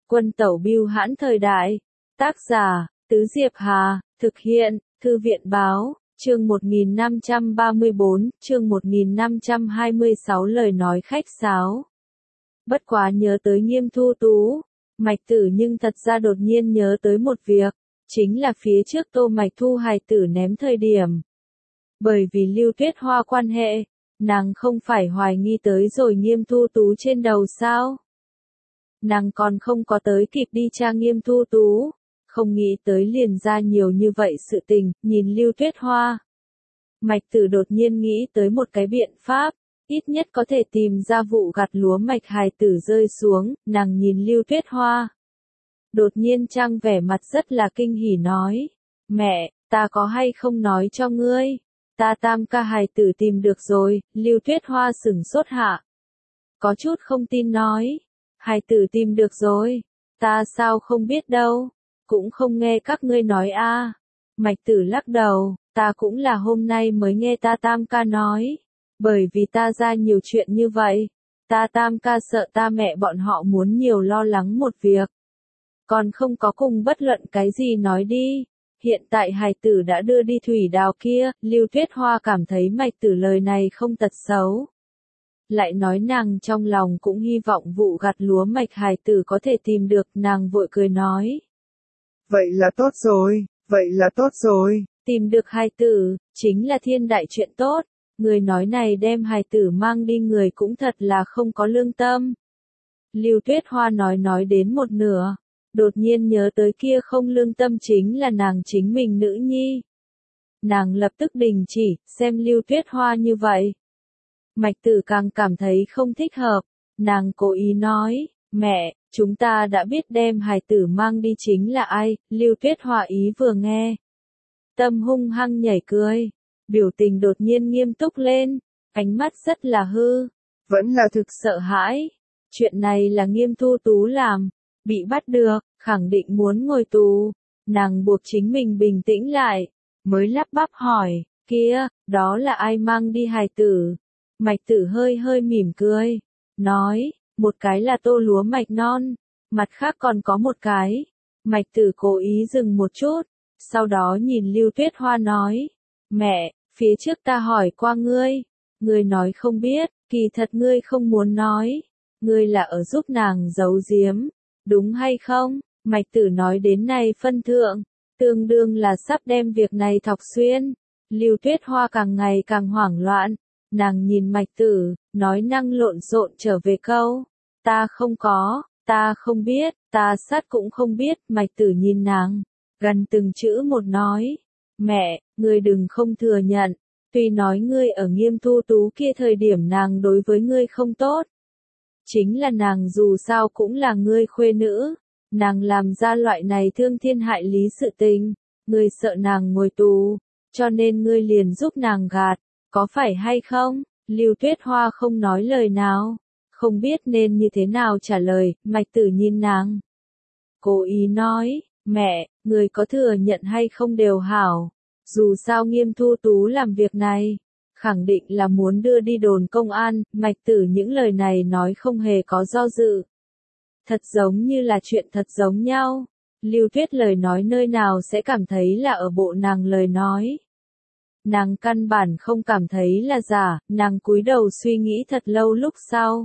Quân tẩu bưu hãn thời đại. Tác giả, Tứ Diệp Hà, thực hiện, Thư viện báo, chương 1534, chương 1526 lời nói khách sáo. Bất quá nhớ tới Nghiêm Thu Tú, Mạch Tử nhưng thật ra đột nhiên nhớ tới một việc, chính là phía trước Tô Mạch Thu hài tử ném thời điểm. Bởi vì Lưu Tuyết Hoa quan hệ, nàng không phải hoài nghi tới rồi Nghiêm Thu Tú trên đầu sao? Nàng còn không có tới kịp đi tra Nghiêm Thu Tú, không nghĩ tới liền ra nhiều như vậy sự tình, nhìn Lưu Tuyết Hoa. Mạch Tử đột nhiên nghĩ tới một cái biện pháp, ít nhất có thể tìm ra vụ gặt lúa mạch hài tử rơi xuống, nàng nhìn Lưu Tuyết Hoa. Đột nhiên trang vẻ mặt rất là kinh hỉ nói, mẹ, ta có hay không nói cho ngươi, ta tam ca hài tử tìm được rồi. Lưu Tuyết Hoa sửng sốt hạ. Có chút không tin nói, hài tử tìm được rồi, ta sao không biết đâu, cũng không nghe các ngươi nói a. Mạch Tử lắc đầu, ta cũng là hôm nay mới nghe ta tam ca nói, bởi vì ta ra nhiều chuyện như vậy, ta tam ca sợ ta mẹ bọn họ muốn nhiều lo lắng một việc. Còn không có cùng bất luận cái gì nói đi, hiện tại hài tử đã đưa đi thủy đào kia. Lưu Tuyết Hoa cảm thấy Mạch Tử lời này không tật xấu. Lại nói nàng trong lòng cũng hy vọng vụ gặt lúa mạch hài tử có thể tìm được, nàng vội cười nói. Vậy là tốt rồi, vậy là tốt rồi. Tìm được hài tử, chính là thiên đại chuyện tốt, người nói này đem hài tử mang đi người cũng thật là không có lương tâm. Lưu Tuyết Hoa nói đến một nửa, đột nhiên nhớ tới kia không lương tâm chính là nàng chính mình nữ nhi. Nàng lập tức đình chỉ, xem Lưu Tuyết Hoa như vậy. Mạch Tử càng cảm thấy không thích hợp, nàng cố ý nói, mẹ, chúng ta đã biết đem hài tử mang đi chính là ai. Lưu Tuyết Hoa ý vừa nghe, tâm hung hăng nhảy cười, biểu tình đột nhiên nghiêm túc lên, ánh mắt rất là hư, vẫn là thực sợ hãi. Chuyện này là Nghiêm Thu Tú làm, bị bắt được, khẳng định muốn ngồi tù. Nàng buộc chính mình bình tĩnh lại, mới lắp bắp hỏi, kia, đó là ai mang đi hài tử? Mạch Tử hơi mỉm cười, nói, một cái là tô lúa mạch non, mặt khác còn có một cái. Mạch Tử cố ý dừng một chút, sau đó nhìn Lưu Tuyết Hoa nói, mẹ, phía trước ta hỏi qua ngươi nói không biết, kỳ thật ngươi không muốn nói, ngươi là ở giúp nàng giấu giếm, đúng hay không? Mạch Tử nói đến này phân thượng, tương đương là sắp đem việc này thọc xuyên. Lưu Tuyết Hoa càng ngày càng hoảng loạn, nàng nhìn Mạch Tử, nói năng lộn xộn trở về câu, ta không có, ta không biết, ta sát cũng không biết. Mạch Tử nhìn nàng, gần từng chữ một nói, mẹ, ngươi đừng không thừa nhận, tuy nói ngươi ở Nghiêm Thu Tú kia thời điểm nàng đối với ngươi không tốt, chính là nàng dù sao cũng là ngươi khuê nữ, nàng làm ra loại này thương thiên hại lý sự tình, ngươi sợ nàng ngồi tù, cho nên ngươi liền giúp nàng gạt, có phải hay không? Lưu Tuyết Hoa không nói lời nào, không biết nên như thế nào trả lời. Mạch Tử nhìn nàng, cố ý nói, mẹ, ngươi có thừa nhận hay không đều hảo, dù sao Nghiêm Thu Tú làm việc này, khẳng định là muốn đưa đi đồn công an. Mạch Tử những lời này nói không hề có do dự, thật giống như là chuyện thật giống nhau. Lưu Tuyết lời nói nơi nào sẽ cảm thấy là ở bộ nàng lời nói. Nàng căn bản không cảm thấy là giả, nàng cúi đầu suy nghĩ thật lâu lúc sau.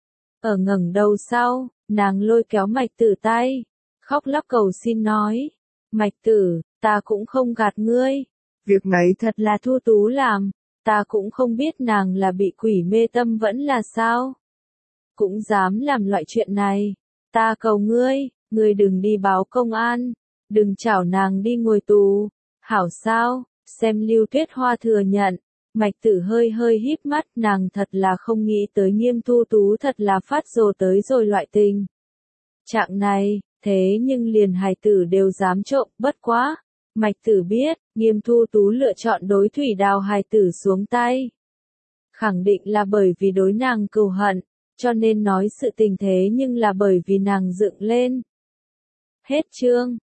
Ở ngẩng đầu sau, nàng lôi kéo Mạch Tử tay, khóc lóc cầu xin nói, Mạch Tử, ta cũng không gạt ngươi, việc này thật là Thu Tú làm, ta cũng không biết nàng là bị quỷ mê tâm vẫn là sao. Cũng dám làm loại chuyện này, ta cầu ngươi đừng đi báo công an, đừng chảo nàng đi ngồi tù, hảo sao? Xem Lưu Tuyết Hoa thừa nhận, Mạch Tử hơi híp mắt, nàng thật là không nghĩ tới Nghiêm Thu Tú thật là phát rồ tới rồi loại tình trạng này, thế nhưng liền hài tử đều dám trộm. Bất quá, Mạch Tử biết, Nghiêm Thu Tú lựa chọn đối thủy đào hài tử xuống tay, khẳng định là bởi vì đối nàng cừu hận, cho nên nói sự tình thế nhưng là bởi vì nàng dựng lên. Hết chương.